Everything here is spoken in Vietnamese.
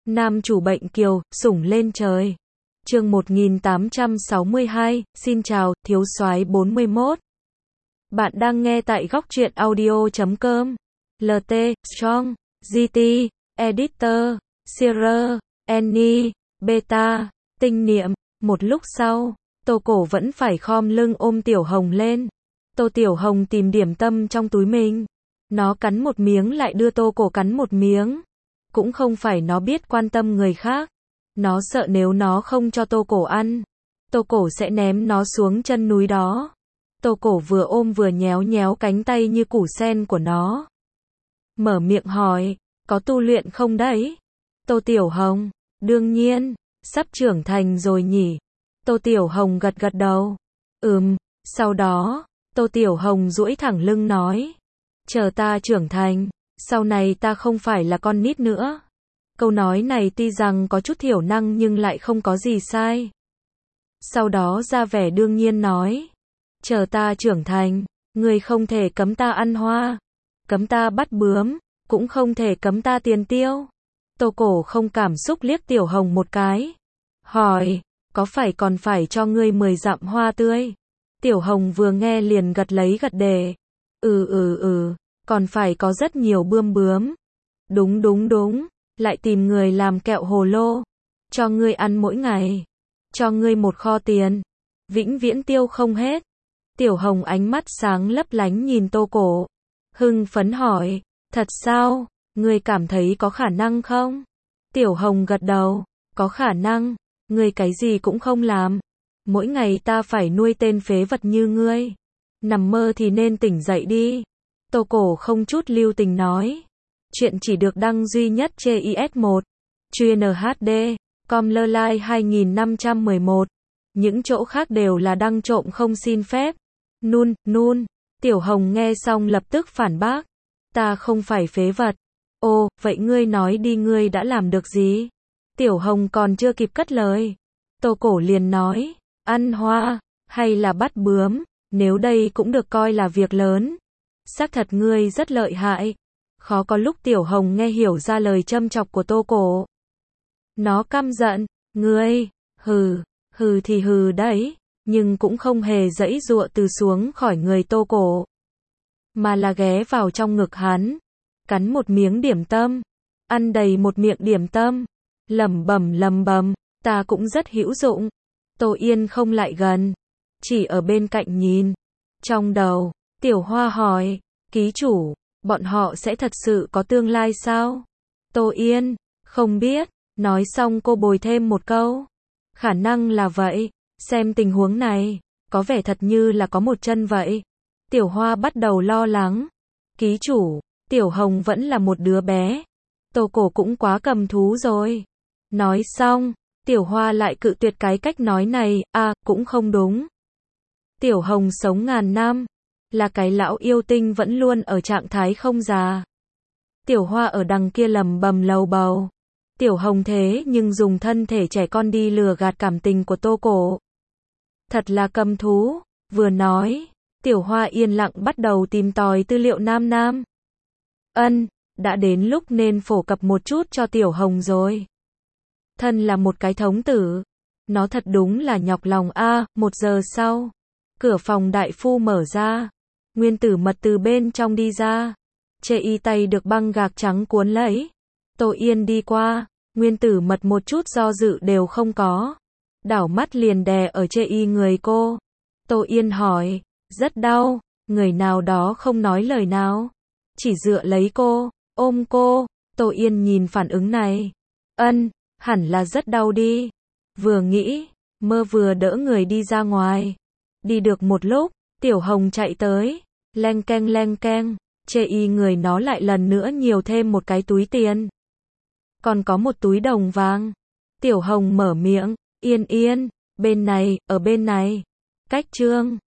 Nam chủ bệnh kiều, sủng lên trời. Chương 1862, xin chào, thiếu soái 41. Bạn đang nghe tại góc truyện audio.com. LT, Strong, GT, Editor, Sierra, Annie, Beta, Tinh niệm. Một lúc sau, Tô Cổ vẫn phải khom lưng ôm Tiểu Hồng lên. Tô Tiểu Hồng tìm điểm tâm trong túi mình. Nó cắn một miếng lại đưa Tô Cổ cắn một miếng. Cũng không phải nó biết quan tâm người khác. Nó sợ nếu nó không cho Tô Cổ ăn, Tô Cổ sẽ ném nó xuống chân núi đó. Tô Cổ vừa ôm vừa nhéo nhéo cánh tay như củ sen của nó. Mở miệng hỏi, có tu luyện không đấy? Tô Tiểu Hồng, đương nhiên, sắp trưởng thành rồi nhỉ? Tô Tiểu Hồng gật gật đầu. Sau đó, Tô Tiểu Hồng duỗi thẳng lưng nói, chờ ta trưởng thành, sau này ta không phải là con nít nữa. Câu nói này tuy rằng có chút thiểu năng nhưng lại không có gì sai. Sau đó ra vẻ đương nhiên nói, chờ ta trưởng thành, người không thể cấm ta ăn hoa, cấm ta bắt bướm, cũng không thể cấm ta tiền tiêu. Tô Cổ không cảm xúc liếc Tiểu Hồng một cái. Hỏi, có phải còn phải cho ngươi 10 dặm hoa tươi? Tiểu Hồng vừa nghe liền gật lấy gật đề. Còn phải có rất nhiều bướm. Đúng. Lại tìm người làm kẹo hồ lô. Cho ngươi ăn mỗi ngày. Cho ngươi một kho tiền. Vĩnh viễn tiêu không hết. Tiểu Hồng ánh mắt sáng lấp lánh nhìn Tô Cổ. Hưng phấn hỏi, thật sao? Ngươi cảm thấy có khả năng không? Tiểu Hồng gật đầu, có khả năng. Ngươi cái gì cũng không làm. Mỗi ngày ta phải nuôi tên phế vật như ngươi. Nằm mơ thì nên tỉnh dậy đi. Tô Cổ không chút lưu tình nói. Chuyện chỉ được đăng duy nhất trên IS1. Chuyên HD, Comlerline 2511. Những chỗ khác đều là đăng trộm không xin phép. Nun. Tiểu Hồng nghe xong lập tức phản bác. Ta không phải phế vật. Ồ, vậy ngươi nói đi, ngươi đã làm được gì? Tiểu Hồng còn chưa kịp cất lời. Tô Cổ liền nói, ăn hoa, hay là bắt bướm, nếu đây cũng được coi là việc lớn. Xác thật ngươi rất lợi hại. Khó có lúc Tiểu Hồng nghe hiểu ra lời châm chọc của Tô Cổ. Nó căm giận, ngươi, hừ thì hừ đấy, nhưng cũng không hề giãy giụa từ xuống khỏi người Tô Cổ. Mà là ghé vào trong ngực hắn, cắn một miếng điểm tâm, ăn đầy một miệng điểm tâm, lẩm bẩm, ta cũng rất hữu dụng. Tô Yên không lại gần, chỉ ở bên cạnh nhìn. Trong đầu, Tiểu Hoa hỏi, ký chủ, bọn họ sẽ thật sự có tương lai sao? Tô Yên, không biết, nói xong cô bồi thêm một câu. Khả năng là vậy, xem tình huống này, có vẻ thật như là có một chân vậy. Tiểu Hoa bắt đầu lo lắng. Ký chủ, Tiểu Hồng vẫn là một đứa bé. Tô Cổ cũng quá cầm thú rồi. Nói xong, Tiểu Hoa lại cự tuyệt cái cách nói này, cũng không đúng. Tiểu Hồng sống ngàn năm, là cái lão yêu tinh vẫn luôn ở trạng thái không già. Tiểu Hoa ở đằng kia lầm bầm lầu bầu. Tiểu Hồng thế nhưng dùng thân thể trẻ con đi lừa gạt cảm tình của Tô Cổ. Thật là cầm thú. Vừa nói, Tiểu Hoa yên lặng bắt đầu tìm tòi tư liệu nam. Đã đến lúc nên phổ cập một chút cho Tiểu Hồng rồi. Thân là một cái thống tử. Nó thật đúng là nhọc lòng. 1 giờ sau, cửa phòng đại phu mở ra. Nguyên Tử Mật từ bên trong đi ra. Chê y tay được băng gạc trắng cuốn lấy. Tô Yên đi qua. Nguyên Tử Mật một chút do dự đều không có. Đảo mắt liền đè ở chê y người cô. Tô Yên hỏi, rất đau. Người nào đó không nói lời nào. Chỉ dựa lấy cô, ôm cô. Tô Yên nhìn phản ứng này. Hẳn là rất đau đi. Vừa nghĩ, mơ vừa đỡ người đi ra ngoài. Đi được một lúc, Tiểu Hồng chạy tới. Leng keng. Chê y người nó lại lần nữa nhiều thêm một cái túi tiền. Còn có một túi đồng vàng. Tiểu Hồng mở miệng, Yên, bên này, ở bên này. Cách trương.